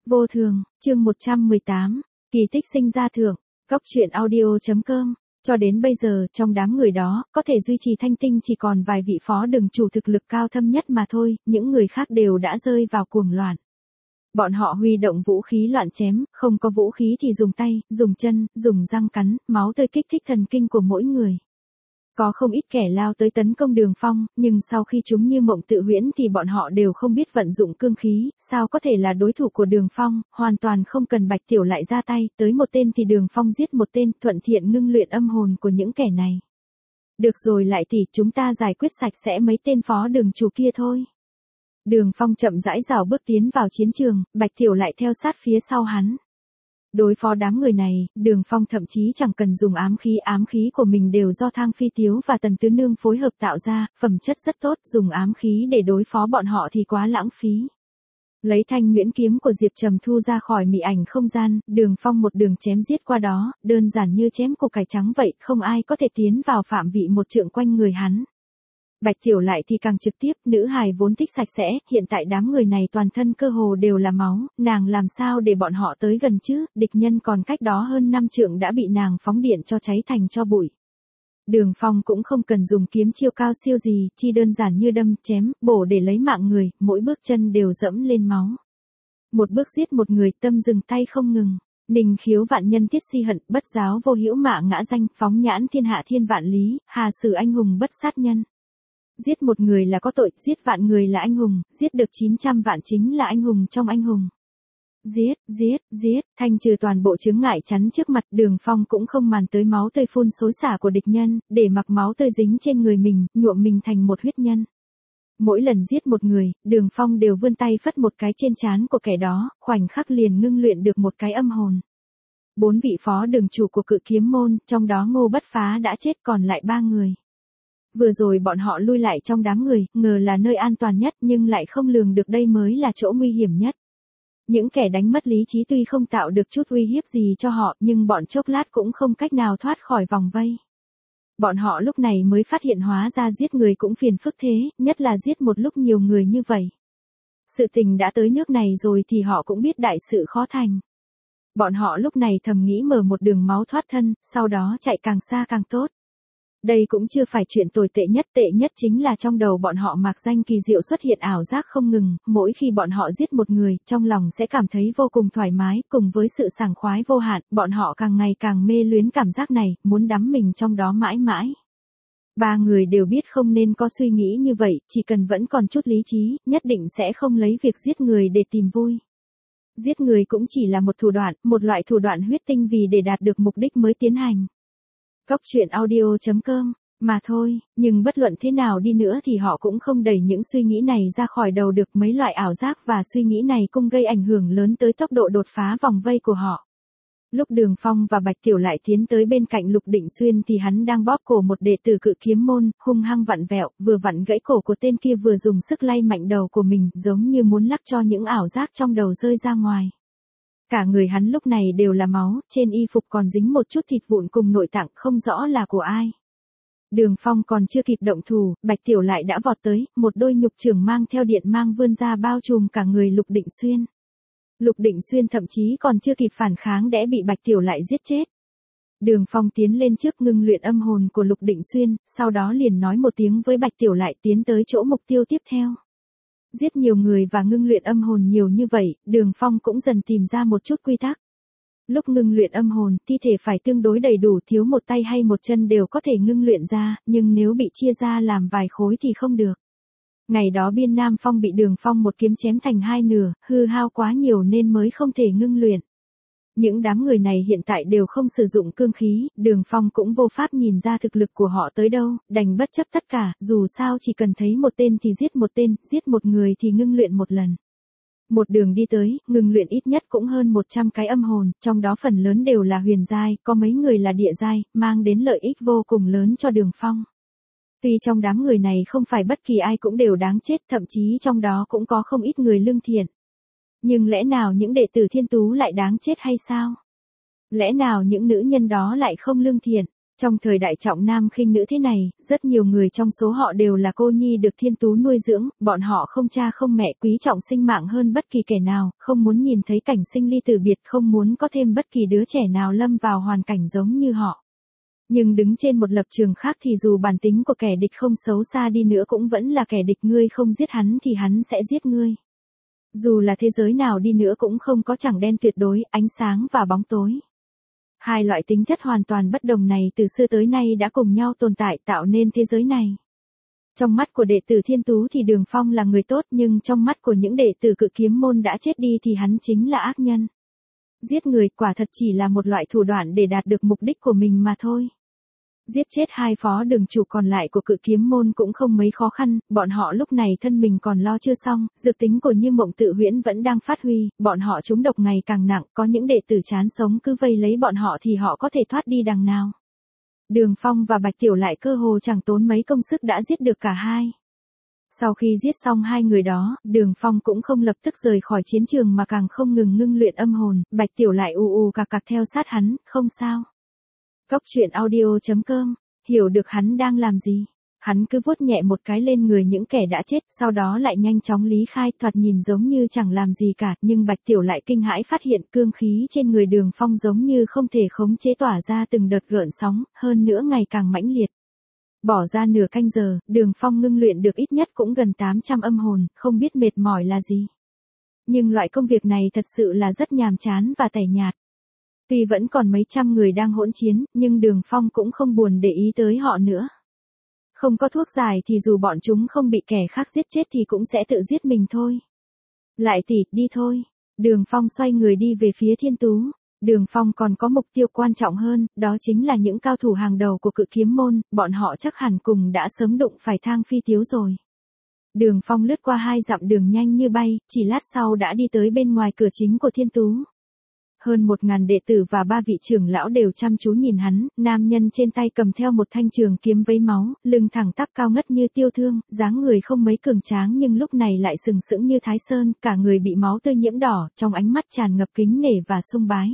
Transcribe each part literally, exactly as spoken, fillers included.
Vô thường, chương một trăm mười tám, kỳ tích sinh ra thưởng, Cóc truyện audio chấm com. Cho đến bây giờ, trong đám người đó, có thể duy trì thanh tinh chỉ còn vài vị phó đường chủ thực lực cao thâm nhất mà thôi, những người khác đều đã rơi vào cuồng loạn. Bọn họ huy động vũ khí loạn chém, không có vũ khí thì dùng tay, dùng chân, dùng răng cắn, máu tươi kích thích thần kinh của mỗi người. Có không ít kẻ lao tới tấn công Đường Phong, nhưng sau khi chúng như mộng tự huyễn thì bọn họ đều không biết vận dụng cương khí, sao có thể là đối thủ của Đường Phong, hoàn toàn không cần Bạch Tiểu lại ra tay, tới một tên thì Đường Phong giết một tên, thuận thiện ngưng luyện âm hồn của những kẻ này. Được rồi lại tỷ, chúng ta giải quyết sạch sẽ mấy tên phó đường chủ kia thôi. Đường Phong chậm rãi rảo bước tiến vào chiến trường, Bạch Tiểu lại theo sát phía sau hắn. Đối phó đám người này, Đường Phong thậm chí chẳng cần dùng ám khí, ám khí của mình đều do Thang Phi Tiếu và Tần Tứ Nương phối hợp tạo ra, phẩm chất rất tốt, dùng ám khí để đối phó bọn họ thì quá lãng phí. Lấy thanh nhuyễn kiếm của Diệp Trầm Thu ra khỏi mị ảnh không gian, Đường Phong một đường chém giết qua đó, đơn giản như chém củ cải trắng vậy, không ai có thể tiến vào phạm vị một trượng quanh người hắn. Bạch Tiểu lại thì càng trực tiếp, nữ hài vốn thích sạch sẽ, hiện tại đám người này toàn thân cơ hồ đều là máu, nàng làm sao để bọn họ tới gần chứ, địch nhân còn cách đó hơn năm trượng đã bị nàng phóng điện cho cháy thành tro bụi. Đường Phong cũng không cần dùng kiếm chiêu cao siêu gì, chỉ đơn giản như đâm, chém, bổ để lấy mạng người, mỗi bước chân đều dẫm lên máu. Một bước giết một người, tâm dừng tay không ngừng. Ninh khiếu vạn nhân tiết si hận, bất giáo vô hữu mạ ngã danh, phóng nhãn thiên hạ thiên vạn lý, hà sử anh hùng bất sát nhân. Giết một người là có tội, giết vạn người là anh hùng, giết được chín trăm vạn chính là anh hùng trong anh hùng. Giết, giết, giết, thanh trừ toàn bộ chướng ngại chắn trước mặt, Đường Phong cũng không màn tới máu tươi phun xối xả của địch nhân, để mặc máu tươi dính trên người mình, nhuộm mình thành một huyết nhân. Mỗi lần giết một người, Đường Phong đều vươn tay phất một cái trên trán của kẻ đó, khoảnh khắc liền ngưng luyện được một cái âm hồn. Bốn vị phó đường chủ của Cự Kiếm môn, trong đó Ngô Bất Phá đã chết, còn lại ba người. Vừa rồi bọn họ lui lại trong đám người, ngờ là nơi an toàn nhất nhưng lại không lường được đây mới là chỗ nguy hiểm nhất. Những kẻ đánh mất lý trí tuy không tạo được chút uy hiếp gì cho họ nhưng bọn chốc lát cũng không cách nào thoát khỏi vòng vây. Bọn họ lúc này mới phát hiện hóa ra giết người cũng phiền phức thế, nhất là giết một lúc nhiều người như vậy. Sự tình đã tới nước này rồi thì họ cũng biết đại sự khó thành. Bọn họ lúc này thầm nghĩ mở một đường máu thoát thân, sau đó chạy càng xa càng tốt. Đây cũng chưa phải chuyện tồi tệ nhất, tệ nhất chính là trong đầu bọn họ mạc danh kỳ diệu xuất hiện ảo giác không ngừng, mỗi khi bọn họ giết một người, trong lòng sẽ cảm thấy vô cùng thoải mái, cùng với sự sảng khoái vô hạn, bọn họ càng ngày càng mê luyến cảm giác này, muốn đắm mình trong đó mãi mãi. Ba người đều biết không nên có suy nghĩ như vậy, chỉ cần vẫn còn chút lý trí, nhất định sẽ không lấy việc giết người để tìm vui. Giết người cũng chỉ là một thủ đoạn, một loại thủ đoạn huyết tinh vì để đạt được mục đích mới tiến hành. Cóc truyện audio chấm com, mà thôi, nhưng bất luận thế nào đi nữa thì họ cũng không đẩy những suy nghĩ này ra khỏi đầu được, mấy loại ảo giác và suy nghĩ này cũng gây ảnh hưởng lớn tới tốc độ đột phá vòng vây của họ. Lúc Đường Phong và Bạch Tiểu lại tiến tới bên cạnh Lục Định Xuyên thì hắn đang bóp cổ một đệ tử Cự Kiếm môn, hung hăng vặn vẹo, vừa vặn gãy cổ của tên kia vừa dùng sức lay mạnh đầu của mình, giống như muốn lắc cho những ảo giác trong đầu rơi ra ngoài. Cả người hắn lúc này đều là máu, trên y phục còn dính một chút thịt vụn cùng nội tạng không rõ là của ai. Đường Phong còn chưa kịp động thủ, Bạch Tiểu lại đã vọt tới, một đôi nhục chưởng mang theo điện mang vươn ra bao trùm cả người Lục Định Xuyên. Lục Định Xuyên thậm chí còn chưa kịp phản kháng đã bị Bạch Tiểu lại giết chết. Đường Phong tiến lên trước ngưng luyện âm hồn của Lục Định Xuyên, sau đó liền nói một tiếng với Bạch Tiểu lại tiến tới chỗ mục tiêu tiếp theo. Giết nhiều người và ngưng luyện âm hồn nhiều như vậy, Đường Phong cũng dần tìm ra một chút quy tắc. Lúc ngưng luyện âm hồn, thi thể phải tương đối đầy đủ, thiếu một tay hay một chân đều có thể ngưng luyện ra, nhưng nếu bị chia ra làm vài khối thì không được. Ngày đó Biên Nam Phong bị Đường Phong một kiếm chém thành hai nửa, hư hao quá nhiều nên mới không thể ngưng luyện. Những đám người này hiện tại đều không sử dụng cương khí, Đường Phong cũng vô pháp nhìn ra thực lực của họ tới đâu, đành bất chấp tất cả, dù sao chỉ cần thấy một tên thì giết một tên, giết một người thì ngưng luyện một lần. Một đường đi tới, ngưng luyện ít nhất cũng hơn một trăm cái âm hồn, trong đó phần lớn đều là huyền giai, có mấy người là địa giai, mang đến lợi ích vô cùng lớn cho Đường Phong. Tuy trong đám người này không phải bất kỳ ai cũng đều đáng chết, thậm chí trong đó cũng có không ít người lương thiện. Nhưng lẽ nào những đệ tử Thiên Tú lại đáng chết hay sao? Lẽ nào những nữ nhân đó lại không lương thiện? Trong thời đại trọng nam khinh nữ thế này, rất nhiều người trong số họ đều là cô nhi được thiên tú nuôi dưỡng, bọn họ không cha không mẹ, quý trọng sinh mạng hơn bất kỳ kẻ nào, không muốn nhìn thấy cảnh sinh ly tử biệt, không muốn có thêm bất kỳ đứa trẻ nào lâm vào hoàn cảnh giống như họ. Nhưng đứng trên một lập trường khác thì dù bản tính của kẻ địch không xấu xa đi nữa cũng vẫn là kẻ địch, ngươi không giết hắn thì hắn sẽ giết ngươi. Dù là thế giới nào đi nữa cũng không có chẳng đen tuyệt đối, ánh sáng và bóng tối. Hai loại tính chất hoàn toàn bất đồng này từ xưa tới nay đã cùng nhau tồn tại tạo nên thế giới này. Trong mắt của đệ tử Thiên Tú thì Đường Phong là người tốt, nhưng trong mắt của những đệ tử Cự Kiếm môn đã chết đi thì hắn chính là ác nhân. Giết người quả thật chỉ là một loại thủ đoạn để đạt được mục đích của mình mà thôi. Giết chết hai phó đường chủ còn lại của Cự Kiếm môn cũng không mấy khó khăn, bọn họ lúc này thân mình còn lo chưa xong, dược tính của Như Mộng Tự Huyễn vẫn đang phát huy, bọn họ trúng độc ngày càng nặng, có những đệ tử chán sống cứ vây lấy bọn họ thì họ có thể thoát đi đằng nào. Đường Phong và Bạch Tiểu Lại cơ hồ chẳng tốn mấy công sức đã giết được cả hai. Sau khi giết xong hai người đó, Đường Phong cũng không lập tức rời khỏi chiến trường mà càng không ngừng ngưng luyện âm hồn, Bạch Tiểu Lại ù ù cạc cạc theo sát hắn, không sao. Cốc truyện audio chấm com, hiểu được hắn đang làm gì. Hắn cứ vuốt nhẹ một cái lên người những kẻ đã chết, sau đó lại nhanh chóng lý khai, thoạt nhìn giống như chẳng làm gì cả, nhưng Bạch Tiểu Lại kinh hãi phát hiện cương khí trên người Đường Phong giống như không thể khống chế tỏa ra từng đợt gợn sóng, hơn nữa ngày càng mãnh liệt. Bỏ ra nửa canh giờ, Đường Phong ngưng luyện được ít nhất cũng gần tám trăm âm hồn, không biết mệt mỏi là gì. Nhưng loại công việc này thật sự là rất nhàm chán và tẻ nhạt. Tuy vẫn còn mấy trăm người đang hỗn chiến, nhưng Đường Phong cũng không buồn để ý tới họ nữa. Không có thuốc giải thì dù bọn chúng không bị kẻ khác giết chết thì cũng sẽ tự giết mình thôi. Lại tỷ, đi thôi. Đường Phong xoay người đi về phía Thiên Tú. Đường Phong còn có mục tiêu quan trọng hơn, đó chính là những cao thủ hàng đầu của Cự Kiếm môn, bọn họ chắc hẳn cùng đã sớm đụng phải Thang Phi Tiếu rồi. Đường Phong lướt qua hai dặm đường nhanh như bay, chỉ lát sau đã đi tới bên ngoài cửa chính của Thiên Tú. Hơn một ngàn đệ tử và ba vị trưởng lão đều chăm chú nhìn hắn, nam nhân trên tay cầm theo một thanh trường kiếm vấy máu, lưng thẳng tắp cao ngất như tiêu thương, dáng người không mấy cường tráng nhưng lúc này lại sừng sững như Thái Sơn, cả người bị máu tươi nhiễm đỏ, trong ánh mắt tràn ngập kính nể và sung bái.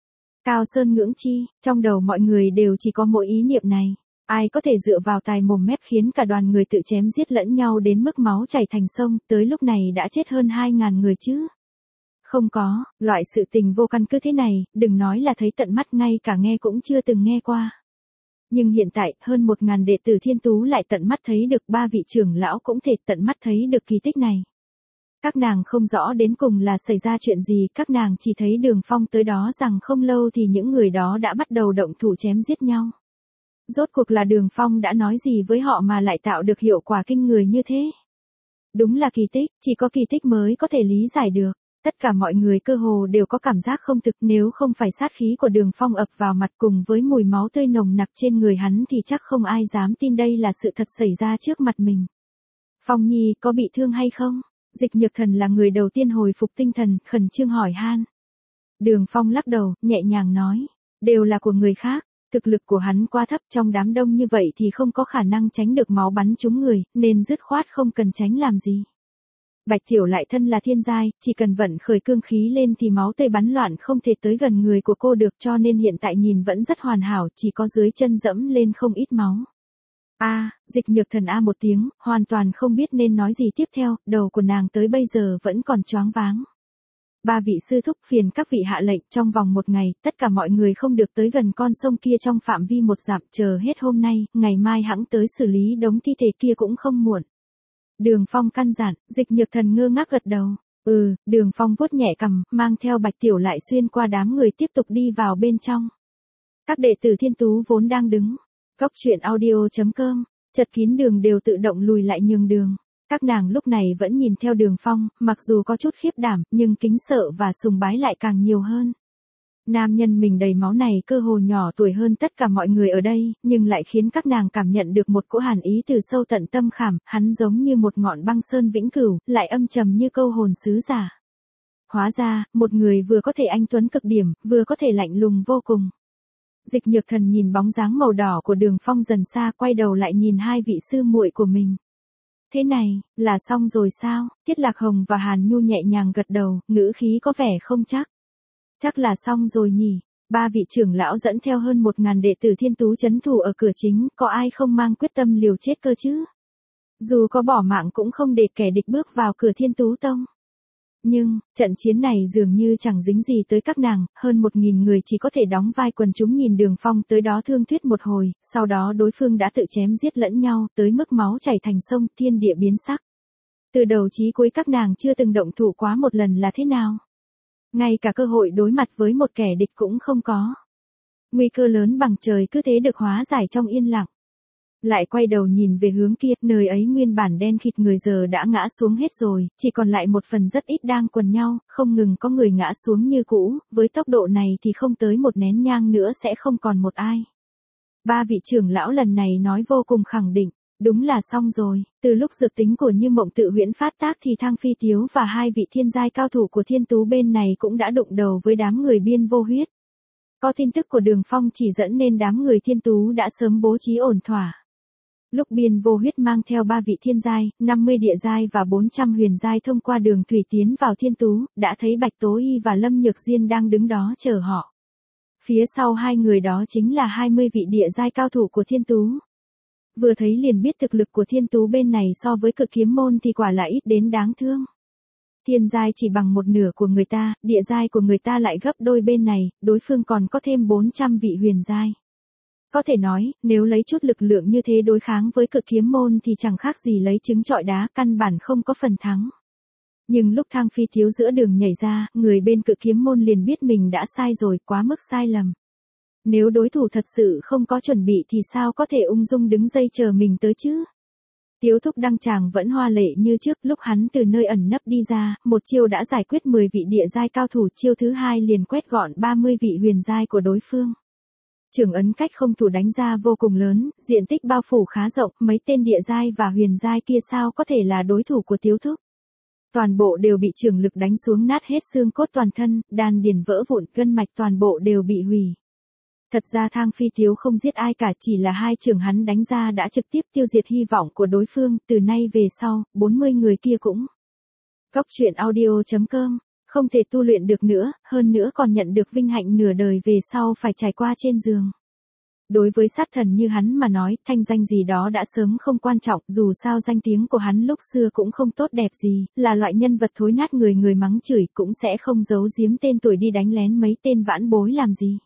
Cao Sơn ngưỡng chi, trong đầu mọi người đều chỉ có mỗi ý niệm này. Ai có thể dựa vào tài mồm mép khiến cả đoàn người tự chém giết lẫn nhau đến mức máu chảy thành sông, tới lúc này đã chết hơn hai ngàn người chứ. Không có, loại sự tình vô căn cứ thế này, đừng nói là thấy tận mắt, ngay cả nghe cũng chưa từng nghe qua. Nhưng hiện tại, hơn một ngàn đệ tử Thiên Tú lại tận mắt thấy được, ba vị trưởng lão cũng thể tận mắt thấy được kỳ tích này. Các nàng không rõ đến cùng là xảy ra chuyện gì, các nàng chỉ thấy Đường Phong tới đó rằng không lâu thì những người đó đã bắt đầu động thủ chém giết nhau. Rốt cuộc là Đường Phong đã nói gì với họ mà lại tạo được hiệu quả kinh người như thế? Đúng là kỳ tích, chỉ có kỳ tích mới có thể lý giải được. Tất cả mọi người cơ hồ đều có cảm giác không thực, nếu không phải sát khí của Đường Phong ập vào mặt cùng với mùi máu tươi nồng nặc trên người hắn thì chắc không ai dám tin đây là sự thật xảy ra trước mặt mình. Phong Nhi có bị thương hay không? Dịch Nhược Thần là người đầu tiên hồi phục tinh thần, khẩn trương hỏi han. Đường Phong lắc đầu, nhẹ nhàng nói, đều là của người khác, thực lực của hắn quá thấp, trong đám đông như vậy thì không có khả năng tránh được máu bắn trúng người, nên dứt khoát không cần tránh làm gì. Bạch Tiểu Lại thân là thiên giai, chỉ cần vận khởi cương khí lên thì máu tươi bắn loạn không thể tới gần người của cô được, cho nên hiện tại nhìn vẫn rất hoàn hảo, chỉ có dưới chân dẫm lên không ít máu. A, à, Dịch Nhược Thần a một tiếng, hoàn toàn không biết nên nói gì tiếp theo, đầu của nàng tới bây giờ vẫn còn choáng váng. Ba vị sư thúc phiền các vị hạ lệnh, trong vòng một ngày, tất cả mọi người không được tới gần con sông kia trong phạm vi một dặm, chờ hết hôm nay, ngày mai hẵng tới xử lý đống thi thể kia cũng không muộn. Đường Phong căn dặn, Dịch Nhược Thần ngơ ngác gật đầu. Ừ, Đường Phong vuốt nhẹ cằm, mang theo Bạch Tiểu Lại xuyên qua đám người tiếp tục đi vào bên trong. Các đệ tử Thiên Tú vốn đang đứng. Cốc truyện audio chấm com, chật kín đường đều tự động lùi lại nhường đường. Các nàng lúc này vẫn nhìn theo Đường Phong, mặc dù có chút khiếp đảm, nhưng kính sợ và sùng bái lại càng nhiều hơn. Nam nhân mình đầy máu này cơ hồ nhỏ tuổi hơn tất cả mọi người ở đây, nhưng lại khiến các nàng cảm nhận được một cỗ hàn ý từ sâu tận tâm khảm, hắn giống như một ngọn băng sơn vĩnh cửu, lại âm trầm như câu hồn sứ giả. Hóa ra, một người vừa có thể anh tuấn cực điểm, vừa có thể lạnh lùng vô cùng. Dịch Nhược Thần nhìn bóng dáng màu đỏ của Đường Phong dần xa, quay đầu lại nhìn hai vị sư muội của mình. Thế này, là xong rồi sao? Tiết Lạc Hồng và Hàn Nhu nhẹ nhàng gật đầu, ngữ khí có vẻ không chắc. Chắc là xong rồi nhỉ. Ba vị trưởng lão dẫn theo hơn một ngàn đệ tử Thiên Tú trấn thủ ở cửa chính, có ai không mang quyết tâm liều chết cơ chứ? Dù có bỏ mạng cũng không để kẻ địch bước vào cửa Thiên Tú Tông. Nhưng, trận chiến này dường như chẳng dính gì tới các nàng, hơn một nghìn người chỉ có thể đóng vai quần chúng nhìn Đường Phong tới đó thương thuyết một hồi, sau đó đối phương đã tự chém giết lẫn nhau, tới mức máu chảy thành sông, thiên địa biến sắc. Từ đầu chí cuối các nàng chưa từng động thủ quá một lần là thế nào? Ngay cả cơ hội đối mặt với một kẻ địch cũng không có. Nguy cơ lớn bằng trời cứ thế được hóa giải trong yên lặng. Lại quay đầu nhìn về hướng kia, nơi ấy nguyên bản đen khịt người giờ đã ngã xuống hết rồi, chỉ còn lại một phần rất ít đang quần nhau, không ngừng có người ngã xuống như cũ, với tốc độ này thì không tới một nén nhang nữa sẽ không còn một ai. Ba vị trưởng lão lần này nói vô cùng khẳng định, đúng là xong rồi, từ lúc dược tính của Như Mộng tự huyễn phát tác thì Thang Phi Tiếu và hai vị thiên giai cao thủ của Thiên Tú bên này cũng đã đụng đầu với đám người Biên Vô Huyết. Có tin tức của Đường Phong chỉ dẫn nên đám người Thiên Tú đã sớm bố trí ổn thỏa. Lúc Biên Vô Huyết mang theo ba vị thiên giai, năm mươi địa giai và bốn trăm huyền giai thông qua đường thủy tiến vào Thiên Tú, đã thấy Bạch Tố Y và Lâm Nhược Diên đang đứng đó chờ họ. Phía sau hai người đó chính là hai mươi vị địa giai cao thủ của Thiên Tú. Vừa thấy liền biết thực lực của Thiên Tú bên này so với Cực Kiếm môn thì quả là ít đến đáng thương. Thiên giai chỉ bằng một nửa của người ta, địa giai của người ta lại gấp đôi bên này, đối phương còn có thêm bốn trăm vị huyền giai. Có thể nói, nếu lấy chút lực lượng như thế đối kháng với Cực Kiếm môn thì chẳng khác gì lấy trứng trọi đá, căn bản không có phần thắng. Nhưng lúc Thang Phi Thiếu giữa đường nhảy ra, người bên Cực Kiếm môn liền biết mình đã sai rồi, quá mức sai lầm. Nếu đối thủ thật sự không có chuẩn bị thì sao có thể ung dung đứng dây chờ mình tới chứ? Tiếu Thúc Đăng Tràng vẫn hoa lệ như trước, lúc hắn từ nơi ẩn nấp đi ra, một chiêu đã giải quyết mười vị địa giai cao thủ, chiêu thứ hai liền quét gọn ba mươi vị huyền giai của đối phương. Trường ấn cách không thủ đánh ra vô cùng lớn, diện tích bao phủ khá rộng, mấy tên địa giai và huyền giai kia sao có thể là đối thủ của Tiếu Thúc. Toàn bộ đều bị trường lực đánh xuống nát hết xương cốt toàn thân, đan điền vỡ vụn, gân mạch toàn bộ đều bị hủy. Thật ra Thang Phi Tiếu không giết ai cả, chỉ là hai trường hắn đánh ra đã trực tiếp tiêu diệt hy vọng của đối phương, từ nay về sau, bốn mươi người kia cũng. Góc truyện audio chấm com, không thể tu luyện được nữa, hơn nữa còn nhận được vinh hạnh nửa đời về sau phải trải qua trên giường. Đối với sát thần như hắn mà nói, thanh danh gì đó đã sớm không quan trọng, dù sao danh tiếng của hắn lúc xưa cũng không tốt đẹp gì, là loại nhân vật thối nát người người mắng chửi, cũng sẽ không giấu giếm tên tuổi đi đánh lén mấy tên vãn bối làm gì.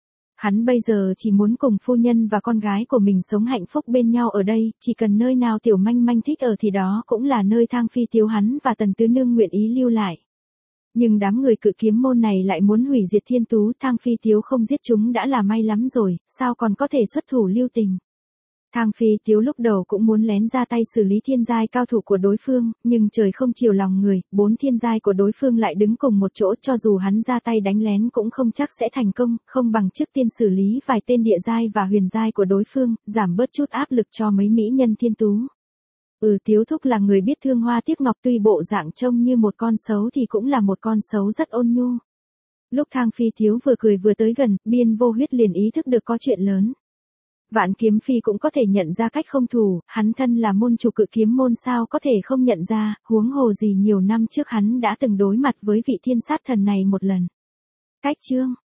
Hắn bây giờ chỉ muốn cùng phu nhân và con gái của mình sống hạnh phúc bên nhau ở đây, chỉ cần nơi nào Tiểu Manh Manh thích ở thì đó cũng là nơi Thang Phi Tiếu hắn và Tần Tứ Nương nguyện ý lưu lại. Nhưng đám người Cự Kiếm môn này lại muốn hủy diệt Thiên Tú, Thang Phi Tiếu không giết chúng đã là may lắm rồi, sao còn có thể xuất thủ lưu tình. Thang Phi Tiếu lúc đầu cũng muốn lén ra tay xử lý thiên giai cao thủ của đối phương, nhưng trời không chiều lòng người, bốn thiên giai của đối phương lại đứng cùng một chỗ, cho dù hắn ra tay đánh lén cũng không chắc sẽ thành công, không bằng trước tiên xử lý vài tên địa giai và huyền giai của đối phương, giảm bớt chút áp lực cho mấy mỹ nhân Thiên Tú. Ừ, Tiếu Thúc là người biết thương hoa tiếc ngọc, tuy bộ dạng trông như một con sấu thì cũng là một con sấu rất ôn nhu. Lúc Thang Phi Tiếu vừa cười vừa tới gần, Biên Vô Huyết liền ý thức được có chuyện lớn. Vạn Kiếm Phi cũng có thể nhận ra cách không thủ, hắn thân là môn chủ Cự Kiếm môn sao có thể không nhận ra, huống hồ gì nhiều năm trước hắn đã từng đối mặt với vị thiên sát thần này một lần. Cách chương